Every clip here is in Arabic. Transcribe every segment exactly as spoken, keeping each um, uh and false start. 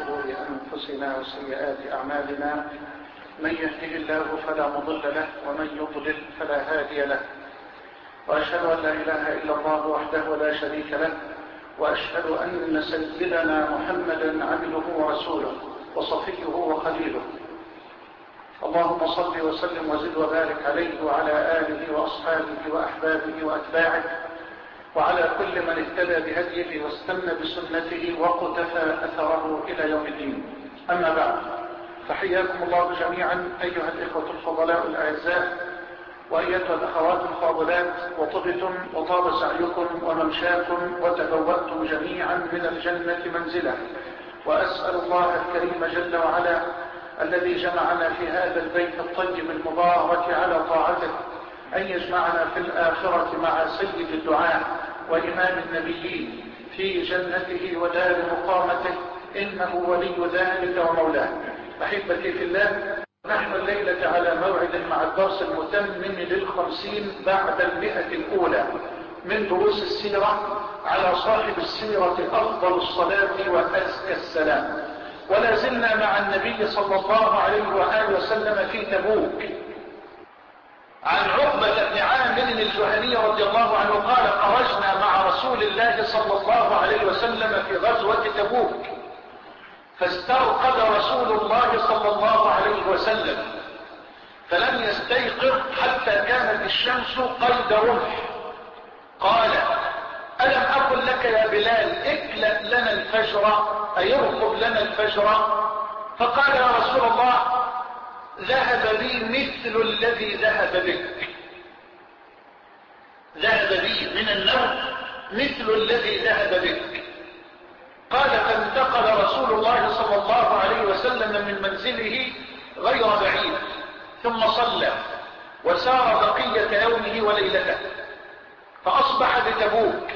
شرور أنفسنا وسيئات أعمالنا، من يهده الله فلا مضل له ومن يضلل فلا هادي له، وأشهد أن لا إله إلا الله وحده لا شريك له، وأشهد أن سيدنا محمدا عبده ورسوله وصفيه وخليله. اللهم صل وسلم وزد وبارك عليه وعلى آله وأصحابه وأحبابه وأتباعه وعلى كل من اهتدى بهديه واستنى بسنته وقتفى أثره إلى يوم الدين. أما بعد، فحياكم الله جميعا أيها الإخوة الفضلاء الأعزاء وأيتها الأخوات الفاضلات، وطبتم وطاب سعيكم وممشاكم وتبوأتم جميعا من الجنة منزلا. وأسأل الله الكريم جل وعلا الذي جمعنا في هذا البيت الطيب المبارك على طاعته أن يجمعنا في الآخرة مع سيد الدعاء وإمام النبيين في جنته ودار مقامته، إنه ولي ذلك ومولاه. أحبتي في الله، نحن الليلة على موعد مع الدرس المتمم للخمسين بعد المئة الأولى من دروس السيرة على صاحب السيرة أفضل الصلاة وأزكى السلام. ولا زلنا مع النبي صلى الله عليه وآله وسلم في تبوك. عن عقبة بن عامر الجهني رضي الله عنه قال: خرجنا مع رسول الله صلى الله عليه وسلم في غزوة تبوك، فاسترقد رسول الله صلى الله عليه وسلم فلم يستيقظ حتى كانت الشمس قيد رمح. قال: ألم أقل لك يا بلال اكلأ لنا الفجر، أي ارقب لنا الفجر؟ فقال: يا رسول الله، ذهب بي مثل الذي ذهب بك، ذهب بي من النوم مثل الذي ذهب بك. قال: فانتقل رسول الله صلى الله عليه وسلم من منزله غير بعيد، ثم صلى وسار بقية يومه وليلته، فأصبح بتبوك،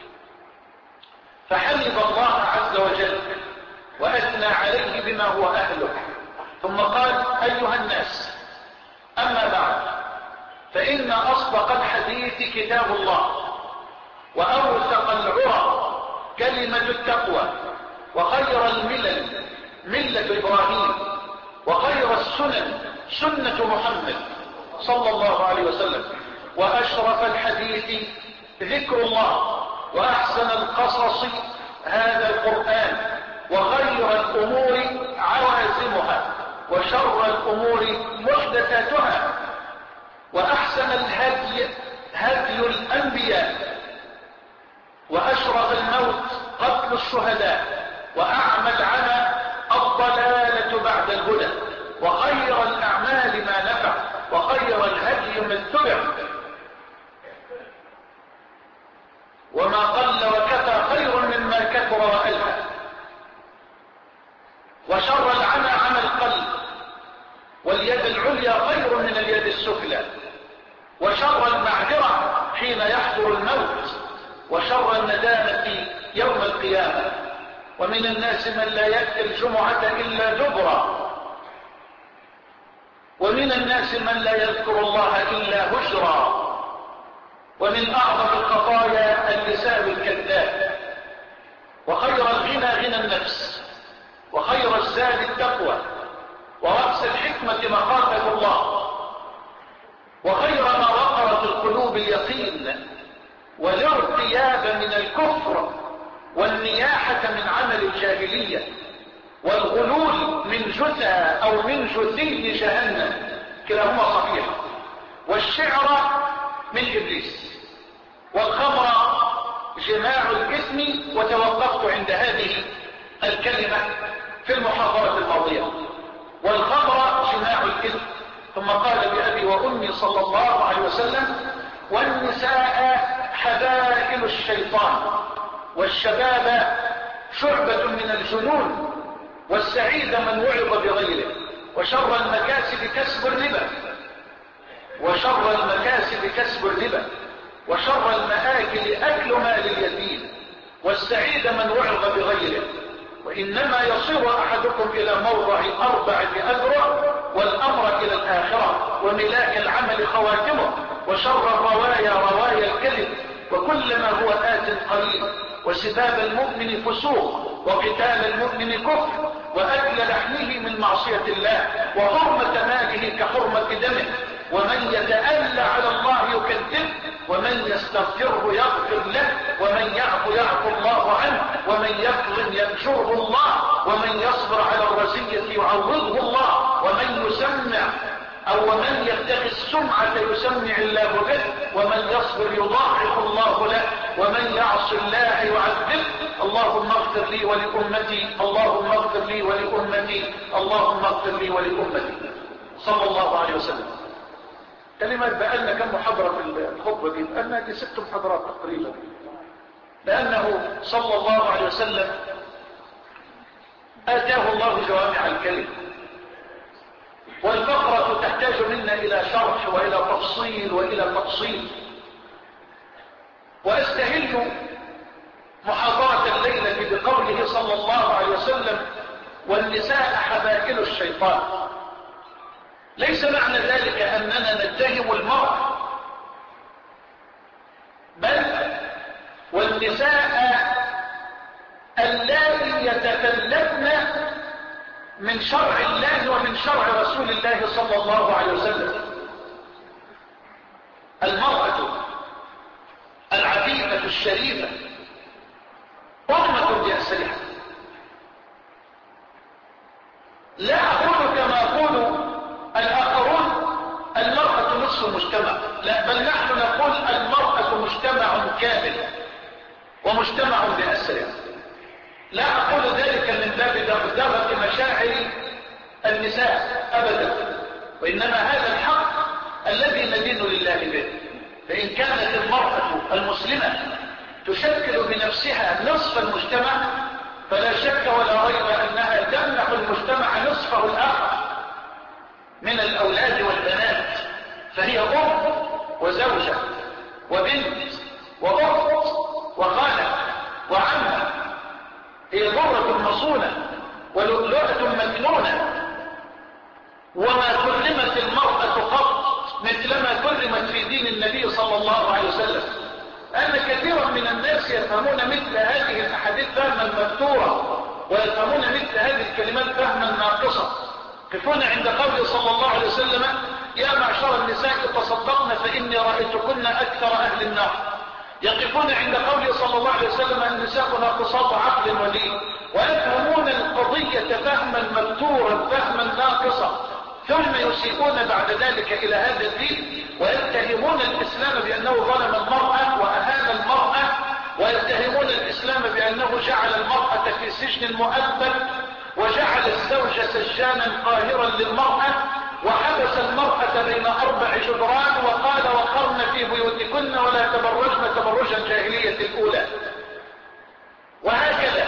فحمد الله عز وجل وأثنى عليه بما هو أهله، ثم قال: أيها الناس، أما بعد، فإن أصدق الحديث كتاب الله، وأوثق العرى كلمة التقوى، وخير الملل ملة إبراهيم، وخير السنن سنة محمد صلى الله عليه وسلم، وأشرف الحديث ذكر الله، وأحسن القصص هذا القرآن، وخير الأمور عوازمها، وشر الأمور محدثاتها، وأحسن الهدي هدي الأنبياء، وأشرف الموت قتل الشهداء، وأعمى العمى الضلالة بعد الهدى، وخير الأعمال ما نفع، وخير الهدي ما اتبع، وما قل وكفى خير مما كثر وألهى، وشر العمى عمى القلب، واليد العليا خير من اليد السفلى، وشر المعذرة حين يحضر الموت، وشر الندامة يوم القيامة. ومن الناس من لا يأتي الجمعة إلا دبرا، ومن الناس من لا يذكر الله إلا هجرا. ومن أعظم الخطايا اللسان الكذاب. وخير الغنى غنى النفس، وخير الزاد التقوى، ورأس الحكمة مخافة الله، وخير ما وقر في القلوب اليقين، والارتياب من الكفر، والنياحة من عمل الجاهلية، والغلول من جثى أو من جثي جهنم، كلاهما صحيح، والشعر من إبليس، والخمر جماع الإثم. وتوقفت عند هذه الكلمة في المحاضرة الماضية، والخمر جماع الإثم. ثم قال بأبي وأمي صلى الله عليه وسلم: والنساء حبائل الشيطان، والشباب شعبة من الجنون، والسعيد من وعظ بغيره، وشر المكاسب كسب الربا، وشر المكاسب كسب الربا، وشر المآكل أكل مال اليتيم، والسعيد من وعظ بغيره. وإنما يصير أحدكم إلى موضع أربعة أذرع، والأمر إلى الآخرة، وملاك العمل خواتمه، وشر الروايا روايا الكذب، وكل ما هو آت قليل. وسباب المؤمن فسوق، وقتال المؤمن كفر، وأكل لحمه من معصية الله، وحرمة ماله كحرمة دمه. ومن يتألى على الله يكذبه، ومن يستغفره يغفر له، ومن يعفو يعفو الله عنه، ومن يظلم ينشره الله، ومن يصبر على الرزية يعوضه الله، ومن يسمع أو ومن يبتغي السمعة يسمع الله به، ومن يصبر يضاعف الله له، ومن يعص الله يعذبه. اللهم اغفر لي ولأمتي، اللهم اغفر لي ولأمتي، اللهم اغفر لي ولأمتي. صلى الله عليه وسلم. كلمة بقالنا كم محاضرة في الخطبة دي؟ بقالنا دي ست محاضرات تقريبا، لأنه صلى الله عليه وسلم آتاه الله جوامع الكلم، والفقرة تحتاج منا إلى شرح وإلى تفصيل وإلى تفصيل. وأستهل محاضرة الليلة بقوله صلى الله عليه وسلم: والنساء حبائل الشيطان. ليس معنى ذلك أننا نتهم المرأة، بل والنساء اللاتي يتكلمن من شرع الله ومن شرع رسول الله صلى الله عليه وسلم. المرأة العفيفة الشريفة أمة بأسرها. لا أقول كما أقول الآخرون المرأة نصف المجتمع، لا، بل نحن نقول المرأة مجتمع كامل ومجتمع بأسرها. لا أقول ذلك من باب دغدغة مشاعر النساء أبدا، وإنما هذا الحق الذي ندين لله به. فإن كانت المرأة المسلمة تشكل بنفسها نصف المجتمع، فلا شك ولا ريب أنها تمنح المجتمع نصفه الآخر من الأولاد والبنات. فهي أم وزوجة وبنت وأخت وخالة وعمة، هي ذرة مصونة ولؤلؤة مكنونة. وما كرمت المرأة قط مثلما كرمت في دين النبي صلى الله عليه وسلم. أن كثيرا من الناس يفهمون مثل هذه الأحاديث فهما مبتورا، ويفهمون مثل هذه الكلمات فهما ناقصا. يقفون عند قوله صلى الله عليه وسلم: يا معشر النساء تصدقن فإني رأيتكن أكثر أهل النار. يقفون عند قوله صلى الله عليه وسلم: النساء ناقصات عقل ودين. ويفهمون القضية فهما مبتورا فهما ناقصا، ثم يسيئون بعد ذلك إلى هذا الدين، ويتهمون الإسلام بأنه ظلم المرأة وأهان المرأة، ويتهمون الإسلام بأنه جعل المرأة في سجن مؤبد، وجعل الزوج سجانا قاهرا للمرأة، وحبس المرأة بين أربع جدران، وقال: وقرن في بيوتكن ولا تبرجن تبرج الجاهلية الأولى. وهكذا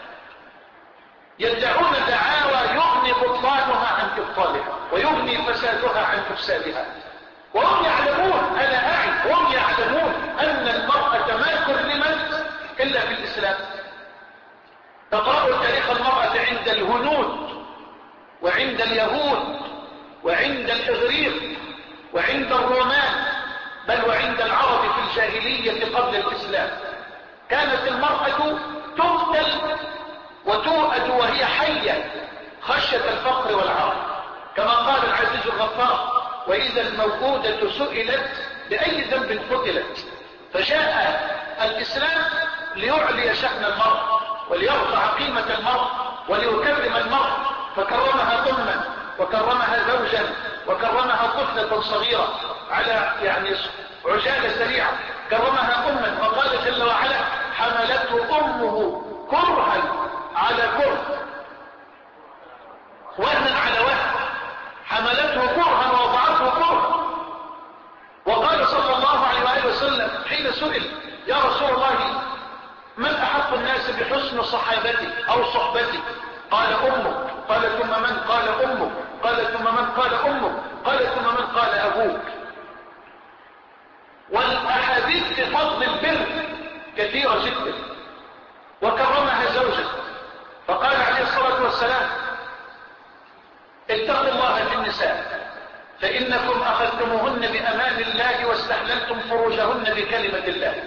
يدعون دعاوى يغني بطلانها عن إبطالها ويغني فسادها عن إفسادها، وهم يعلمون، أنا أعي، وهم يعلمون أن المرأة ما كرمت إلا في الإسلام. تقرأوا تاريخ المرأة عند الهنود وعند اليهود وعند الإغريق وعند الرومان، بل وعند العرب في الجاهلية قبل الإسلام. كانت المرأة تقتل وتؤد وهي حية خشية الفقر والعار، كما قال العزيز الغفار: وإذا الموءودة سئلت بأي ذنب قتلت. فجاء الإسلام ليعلي شأن المرأة وليرفع قيمة المرأة وليكرم المرأة، فكرمها أما وكرمها زوجا وكرمها طفلة صغيرة على يعني عجالة سريعة، كرمها أما، وقال جل وعلا: حملته أمه كرها على كره، وهنا على وهن، حملته كرها ووضعته كرها. وقال صلى الله عليه وآله وسلم حين سئل: يا رسول الله، من أحق الناس بحسن صحابتي أو صحبتي؟ قال: أمك. قال: ثم من؟ قال: أمك. قال: ثم من؟ قال: أمك. قال: ثم من؟ قال: أبوك. والأحاديث في فضل البر كثيرة جدا. وكرمها زوجة، فقال عليه الصلاة والسلام: اتقوا الله في النساء فإنكم أخذتموهن بأمان الله واستحللتم فروجهن بكلمة الله.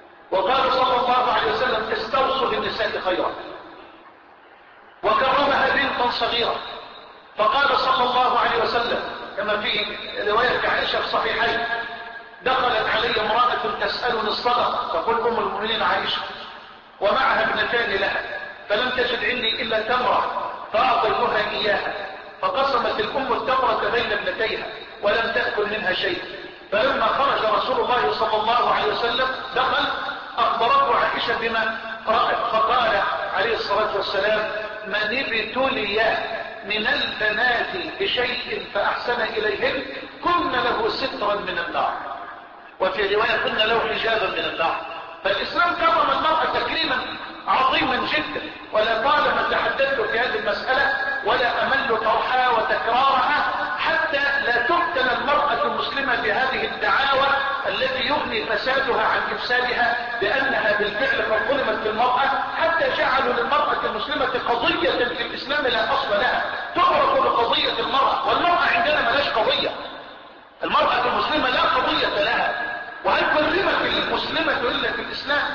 وقال صلى الله عليه وسلم: استوصوا بالنساء خيرا. وكرمها صغيرة. فقال صلى الله عليه وسلم كما في رواية عائشة في صحيحين: دخلت علي امرأة تسألني الصدقة، تقول أم المؤمنين عائشة، ومعها ابنتان لها، فلم تجد عندي إلا تمرة فأعطيتها إياها، فقسمت الأم التمرة بين ابنتيها ولم تأكل منها شيء. فلما خرج رسول الله صلى الله عليه وسلم دخل، أخبرته عائشة بما رأت، فقال عليه الصلاة والسلام: من ابتلي من البنات بشيء فأحسن إليهن كن له سترا من النار، وفي رواية كن له حجابا من النار. فالإسلام كرم المرأة تكريما عظيما جدا، ولا طالما تحدثت في هذه المسألة ولا أمل طرحها وتكرارها حتى لا تفتن المرأة المسلمة بهذه الدعاوى التي يغني فسادها عن إفسادها بأنها بالفعل قد ظلمت في المرأة، حتى جعلوا للمرأة المسلمة قضية في الإسلام لا أصل لها، تعرف بقضية المرأة، والمرأة عندنا ملاش قضية. المرأة المسلمة لا قضية لها، وهل كرمت المسلمة إلا في الإسلام؟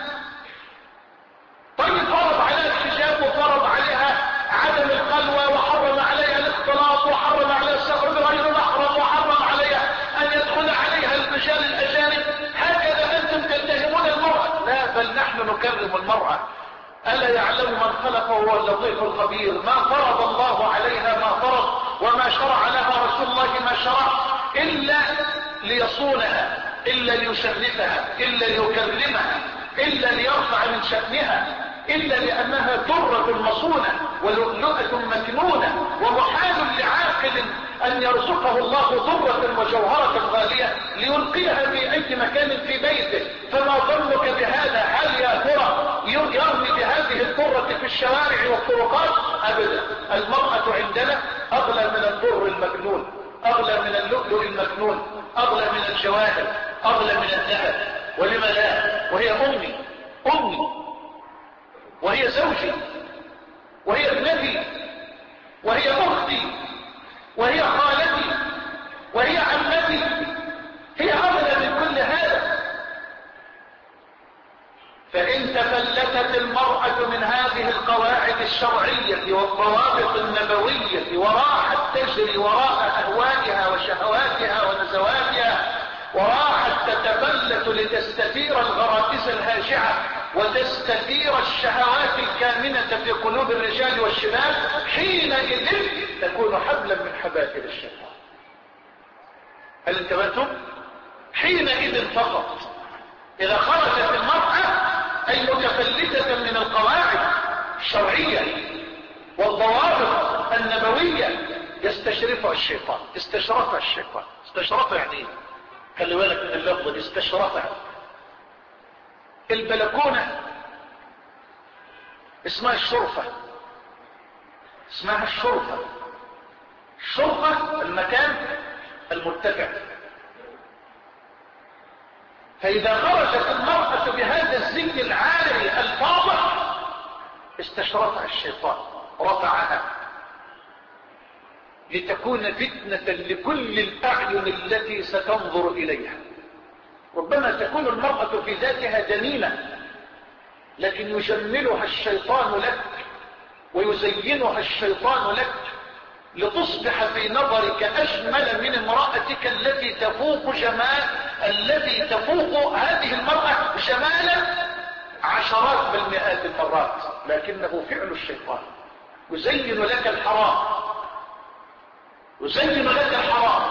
طيب فرض عليها الحجاب وفرض عليها عدم الخلوة وحرم عليها الاختلاط وحرم عليها السفر بغير محرم وحرم عليها أن يدخل عليها الرجال الأجانب، هكذا أنتم تتهمون المرأة؟ لا، بل نحن نكرم المرأة. ألا يعلم من خلق وهو اللطيف الخبير؟ ما فرض الله عليها ما فرض، وما شرع لها رسول الله ما شرع، إلا ليصونها، إلا ليشرفها، إلا ليكرمها، إلا ليرفع من شأنها، إلا لأنها درة مصونة ولؤلؤة مكنونة، ومحال لعاقل أن يرزقه الله درة وجوهرة غالية ليلقيها في أي مكان في بيته. فما ظنك بهذا؟ هل يا ترى يرمي بهذه الدرة في الشوارع والطرقات؟ أبدا. المرأة عندنا أغلى من الدر المكنون، أغلى من اللؤلؤ المكنون، أغلى من الجواهر، أغلى من الذهب. ولما لا؟ وهي أمي، أمي، وهي زوجي، وهي ابنتي، وهي أختي، وهي خالتي، وهي عمتي، هي أغلى من كل هذا. فإن تفلتت المرأة من هذه القواعد الشرعية والضوابط النبوية وراحت تجري وراء أهوائها وشهواتها ونزواتها، وراحت تتفلت لتستثير الغرائز الهاجعة وتستثير الشهوات الكامنة في قلوب الرجال والشباب، حينئذ تكون حبلا من حبائل الشيطان. هل انتبهتم؟ حينئذ فقط إذا خرجت المرأة أي متفلتة من القواعد الشرعية والضوابط النبوية يستشرفها الشيطان. استشرفها الشيطان. استشرفها يعني ايه؟ خلي بالك من اللفظ دي، استشرفها. البلكونة اسمها الشرفة، اسمها الشرفة. الشرفة المكان المرتفع. فإذا خرجت المرأة بهذا الزي العالي الفاضح استشرفها الشيطان، رفعها لتكون فتنة لكل الأعين التي ستنظر إليها. ربما تكون المرأة في ذاتها دميمة، لكن يجملها الشيطان لك ويزينها الشيطان لك لتصبح في نظرك أجمل من امرأتك التي تفوق جمال، التي تفوق هذه المرأة جمالا عشرات بل مئات المرات، لكنه فعل الشيطان. يزين لك الحرام، يزين لك الحرام،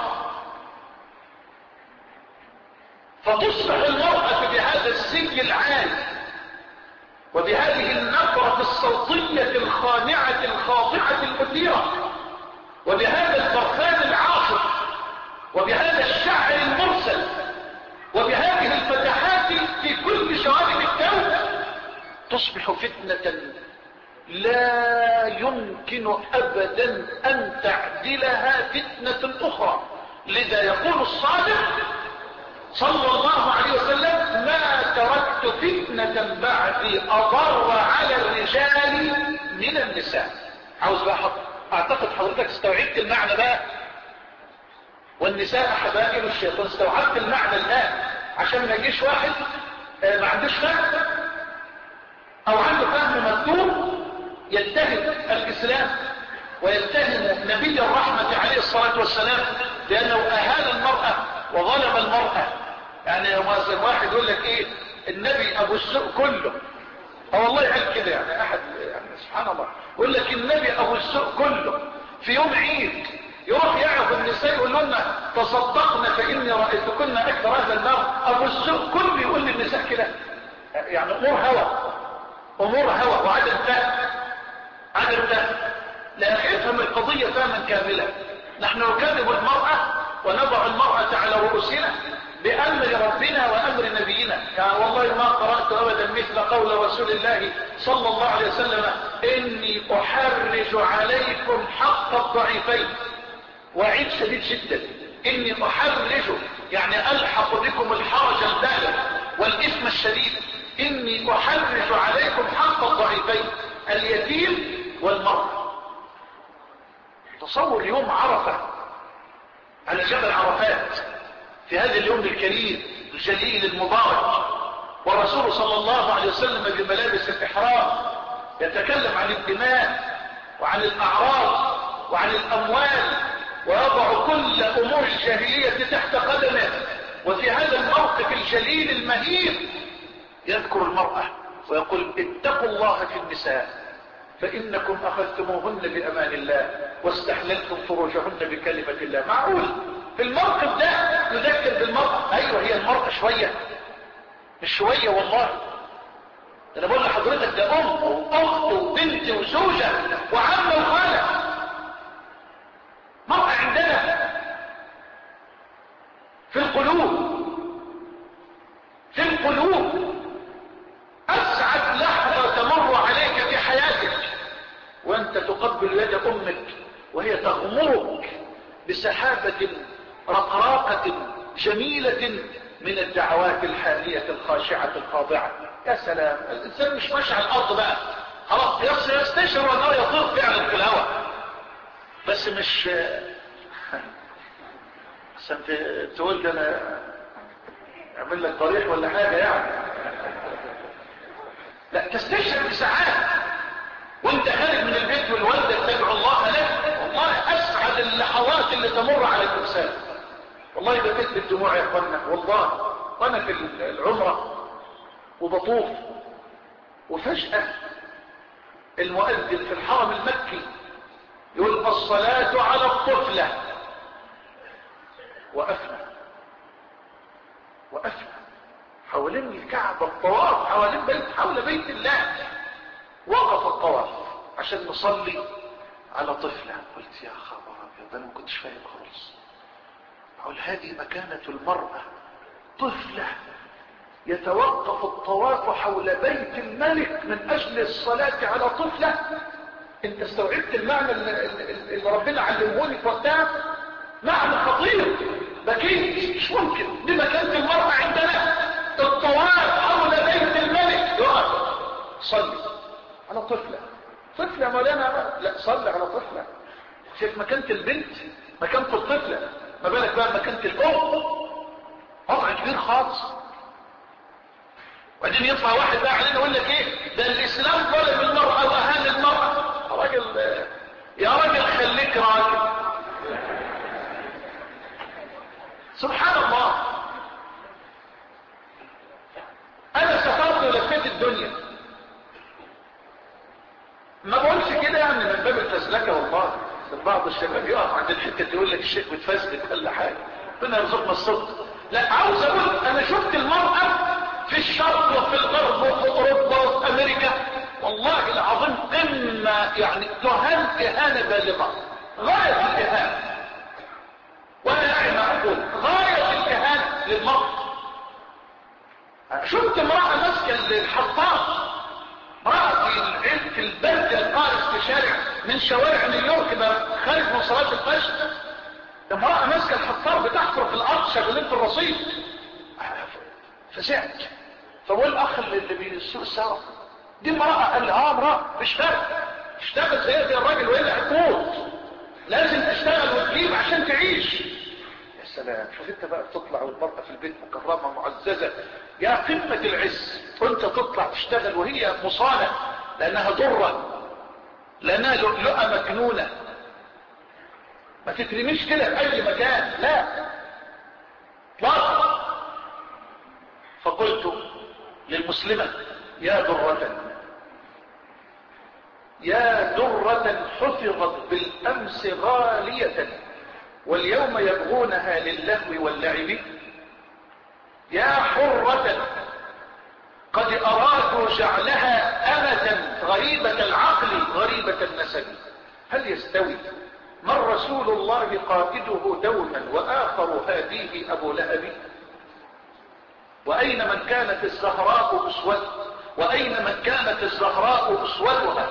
فتصبح المرأة بهذا الزي العالي وبهذه النبرة الصوتية الخانعة الخاضعة المثيرة وبهذا البرفان العاصف وبهذا الشعر المرسل وبهذه الفتحات في كل جوانب الكون تصبح فتنة لا يمكن أبدا أن تعدلها فتنة أخرى. لذا يقول الصادق صلى الله عليه وسلم: ما تركت فتنة بعدي أضر على الرجال من النساء. عاوز بقى حط. اعتقد حضرتك استوعبت المعنى بقى. والنساء حبائل الشيطان. استوعبت المعنى الآن عشان ما يجيش واحد ما عندوش فهم او عنده فهم مكتوب يتهم الإسلام ويتهم نبي الرحمة عليه الصلاة والسلام لأنه أهان المرأة وظلم المرأة. يعني واحد يقول لك ايه النبي ابو السوء كله. اه والله قال كده، يعني احد يعني سبحان الله يقول لك النبي ابو السوء كله. في يوم عيد يروح يعظ النساء يقول لهم تصدقن فاني رايتكن اكثر اهل النار. ابو السوء كله يقول للنساء كده، يعني امور هوى، امور هوى وعدم فهم، عدم فهم. لا افهم القضيه فهما كاملا. نحن نكذب المراه ونضع المراه على رؤوسنا بأمر ربنا وأمر نبينا. يعني والله ما قرأت أبدا مثل قول رسول الله صلى الله عليه وسلم إني أحرج عليكم حق الضعيفين. وعيد شديد جدا، إني أحرج يعني ألحق بكم الحرج البالغ والإثم الشديد. إني أحرج عليكم حق الضعيفين اليتيم والمرأة. تصور يوم عرفة على جبل عرفات في هذا اليوم الكريم الجليل المبارك، والرسول صلى الله عليه وسلم بملابس الإحرام يتكلم عن الدماء وعن الأعراض وعن الأموال ويضع كل أمور الجاهلية تحت قدمه. وفي هذا الموقف الجليل المهيب يذكر المرأة ويقول اتقوا الله في النساء فإنكم أخذتموهن بأمان الله واستحللتم فروجهن بكلمة الله. معقول في الموقف ده نذكر بالمرأة؟ أيوة هي المرأة شوية، مش شوية والله. أنا بقول لحضرتك ده أم وأخت وبنت وزوجة وعمة وخالة. مرأة عندنا في القلوب، في القلوب أسعد لحظة تمر عليك في حياتك وأنت تقبل يد أمك وهي تغمرك بسحابة رقراقة جميلة من الدعوات الحالية الخاشعة الخاضعة. يا سلام، الإنسان مش ماشي على الأرض بقى خلاص، يستشعر أنه يطير فعلا في الهواء، بس مش بس انت تقول ده انا اعمل لك ضريح ولا حاجة يعني. لا، تستشعر بساعات وانت خارج من البيت والوالدة تدعو الله لك. والله اسعد اللحظات اللي تمر على الانسان. والله بكيت بالدموع يا اخوانا والله، وانا في العمرة وبطوف وفجأة المؤذن في الحرم المكي يقول الصلاة على الطفلة. وقفنا وقفنا حوالين الكعبة، الطواف حوالين بيت حول بيت الله. وقف الطواف عشان نصلي على طفلة. قلت يا خبر ابيض، انا ما كنتش فاهم خالص. اقول هذه مكانة المرأة، طفلة يتوقف الطواف حول بيت الملك من اجل الصلاة على طفلة. انت استوعبت المعنى اللي ربنا علمهوني في وقتها؟ معنى خطير. بكيت، مش ممكن دي مكانة المرأة عندنا، الطواف حول بيت الملك. يقف صلي على طفلة. طفلة مولانا؟ لا، صلي على طفلة. شايف مكانة البنت، مكانة الطفلة، ما بالك بقى مكانة الام؟ وضع كبير خالص. وبعدين يطلع واحد بقى علينا يقول لك ايه ده الاسلام ظلم المرأة واهان المرأة. راجل يا راجل خليك راجل. سبحان الله. انا سافرت ولفيت الدنيا، ما بقولش كده يعني من باب الفزلكه والله. بعض الشباب يقف عند الحته يقول لك الشيخ بتفزلك ولا حاجه، ربنا يرزقنا الصدق. لا، عاوز اقول انا شفت المراه في الشرق وفي الغرب وفي اوروبا وفي امريكا، والله العظيم قمه يعني تهان اهانه بالغه، غايه الاهانه. وانا يعني ما اقول غايه الاهانه للمراه. شفت امراه ماسكه الحطام، امراه في في البرد القارس في شارع من شوارع نيويورك خارج من صلاه الفجر، امراه ماسكه الحطام بتحفر في الارض، شغالين في الرصيف. فزعت، فبقول الاخ اللي بيسوق السياره دي امراه؟ قال لي اه امراه، مش فارق، تشتغل زي زي الراجل والا هتموت، لازم تشتغل وتجيب عشان تعيش. يا سلام، شوف انت بقى تطلع والمرأة في البيت مكرمة معززة يا قمة العز، وانت تطلع تشتغل وهي مصانة لانها ضرة، لانها لؤلؤة مكنونة، ما تترميش كده في اي مكان، لا اطلاقا. فقلت للمسلمة يا درة يا درة حفظت بالامس غالية واليوم يبغونها للهو واللعب، يا حرة قد ارادوا جعلها امة غريبة العقل غريبة النسب، هل يستوي من رسول الله قائده دوما واخر هاديه ابو لهب؟ واين من كانت الزهراء اسوة واين من كانت الزهراء اسوتها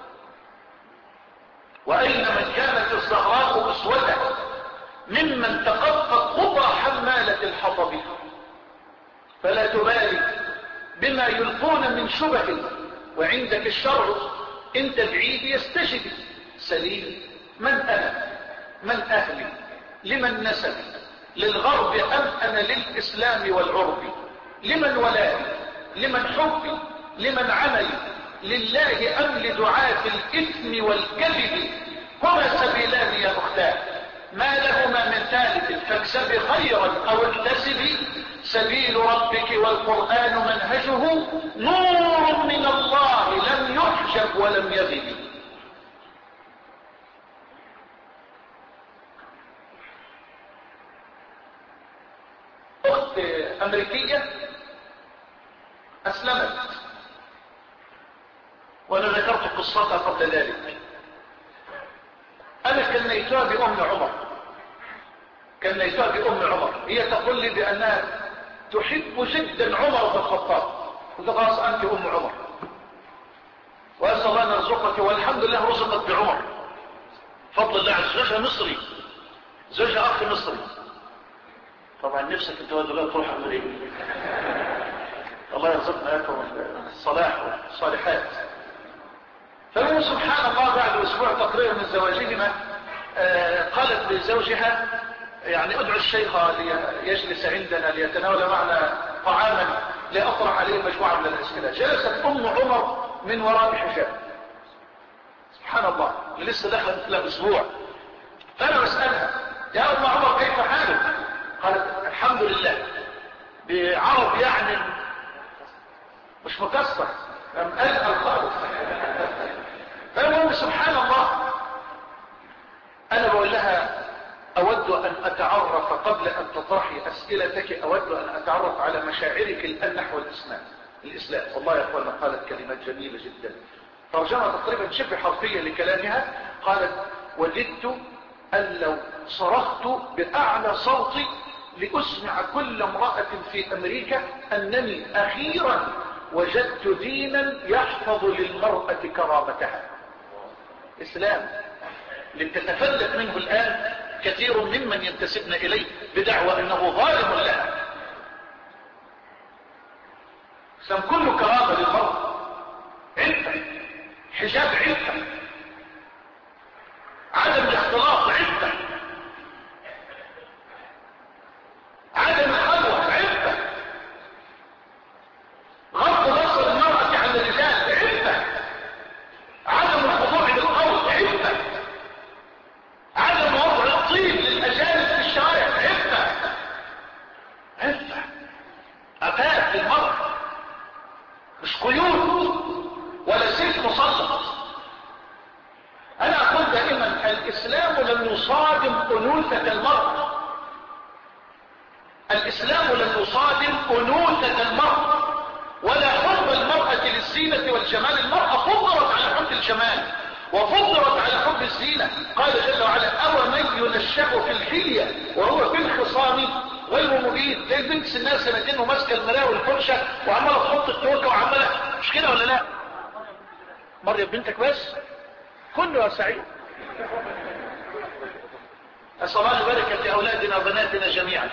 واين من كانت الزهراء اسوته ممن تقطت خطى حمالة الحطب؟ فلا تبالي بما يلقون من شبه وعندك الشرع ان تدعيه يستجب. سليم من انا من اهلي لمن نسب للغرب ام انا للاسلام والعرب؟ لمن ولائي لمن حبي لمن عملي لله ام لدعاة الاثم والكذب؟ هما سبيلان يا اختاه ما لهما من ثالث، فاكسبي خيرا او اكتسبي سبيل ربك والقرآن منهجه نور من الله لم يحجب ولم يغب. اخت امريكية اسلمت وانا ذكرت قصتها قبل ذلك. انا كنيتها بام عمر كنيتها بام عمر هي تقول لي بانها تحب جدا عمر بن الخطاب، قلت خلاص انت ام عمر واسال الله ان يرزقك، والحمد لله رزقت بعمر فضل الله. زوجها مصري زوجها اخ مصري. طبعا نفسك انت ولد تروح امريكا. الله يرزقنا لكم الصلاح والصالحات. فالمهم سبحان الله بعد اسبوع تقريبا من زواجهما آه قالت لزوجها يعني ادعو الشيخ ليجلس عندنا ليتناول معنا طعاما لاطرح عليه مجموعه من الاسئله. جلست ام عمر من وراء حجاب سبحان الله لسه دخلت له اسبوع. فانا بسالها يا ام عمر كيف حالك؟ قالت الحمد لله بعرب يعني مش مكسر مقلقل خالص. فالمهم سبحان الله انا بقول لها اود ان اتعرف قبل ان تطرحي اسئلتك اود ان اتعرف على مشاعرك الان نحو الاسلام الاسلام والله يا اخوانا قالت كلمات جميله جدا ترجمه تقريبا شبه حرفيه لكلامها. قالت وددت ان لو صرخت باعلى صوتي لاسمع كل امراه في امريكا انني اخيرا وجدت دينا يحفظ للمراه كرامتها. اسلام اللي تتفلت منه الان كثير ممن ينتسبن اليه بدعوى انه ظالم لها. اسلام كله كرامه للمراه، عفه، حجاب عفه، عدم الاختلاط عفه، عدم الخلوه عفه، غض بصر المراه عن الرجال عفه، عدم الخضوع للقول عفه، عدم وضع الطيب للاجانب في الشوارع عفه، عفه، عفاف للمرأة مش قيود ولا سيف مسلط. انا اقول دائما الاسلام لم يصادم انوثة المرأة، الاسلام لم يصادم انوثة المرأة ولا حب المرأة للزينة والجمال. المرأة فطرت على حب الجمال وفطرت على حب الزينة. قال جل وعلا او من ينشأ في الحلية وهو في الخصام غير مبين. زي البنت سنها سنتين وماسكه المرايه والفرشه وعماله تحط التوكه وعماله مش كده ولا لا؟ مريم بنتك بس كله يا سعيد. اسال الله يبارك في اولادنا وبناتنا جميعا.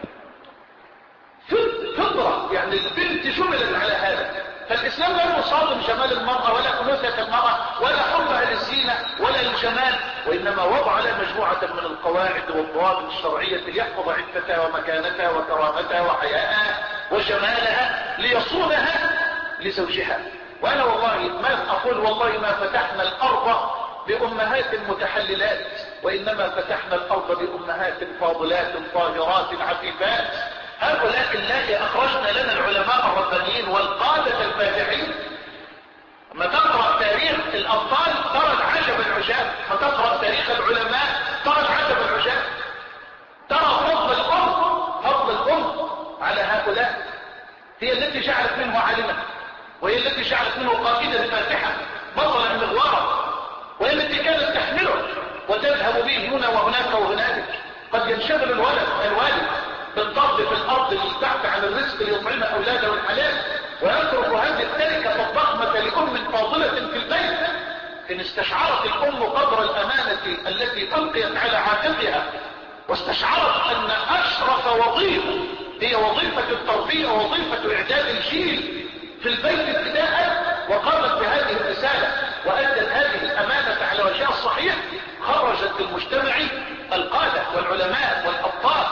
فطره يعني البنت جملت على هذا. فالاسلام لم يصادم جمال المراه ولا انوثه المراه ولا حبها للزينه ولا للجمال، وانما وضع لها مجموعه من القواعد والضوابط الشرعيه ليحفظ عفتها ومكانتها وكرامتها وحياءها وجمالها ليصونها لزوجها. وانا والله ما اقول والله ما فتحنا الارض بأمهات متحللات، وإنما فتحنا الأرض بأمهات فاضلات طاهرات عفيفات. هؤلاء اللائي أخرجنا لنا العلماء الربانيين والقادة الفاتحين. ما تقرأ تاريخ الأبطال ترى العجب العجاب، ما تقرأ تاريخ العلماء ترى العجب العجاب، ترى فضل الأم فضل الأم على هؤلاء. هي التي جعلت منه عالما، وهي التي جعلت منه قائدا فاتحا بطلا مغوارا، وهي التي كانت تحمله وتذهب به هنا وهناك وهنالك. قد ينشغل الولد الوالد بالضرب في الأرض للبحث عن الرزق ليطعم أولاده الحلال، ويترك هذه التركة الضخمة لأم فاضلة في البيت. إن استشعرت الأم قدر الأمانة التي ألقيت على عاتقها، واستشعرت أن أشرف وظيفة هي وظيفة التربية ووظيفة إعداد الجيل في البيت ابتداء، وقامت بهذه الرسالة وأدت هذه الأمانة على وجهها الصحيح، خرجت للمجتمع القادة والعلماء والأبطال.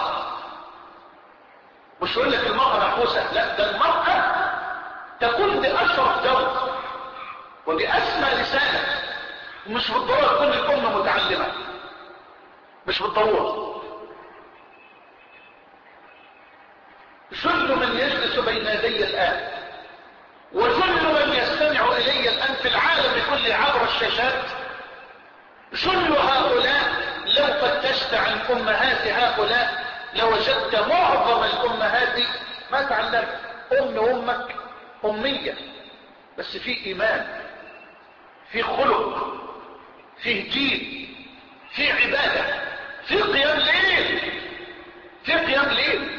مش يقول لك المرأة محبوسة، لا، ده المرأة تكون بأشرف دور وبأسمى رسالة. مش بالضرورة تكون الأم متعلمة، مش بالضرورة. جل من يجلس بين يدي الآن، وجل من يستمع إلي الآن في العالم كله عبر الشاشات، جل هؤلاء لو فتشت عن أمهات هؤلاء لوجدت معظم الأمهات ما تعلمت. أم أمك أمية، بس في إيمان، في خلق، في دين، في عبادة، في قيام ليل، في قيام ليل.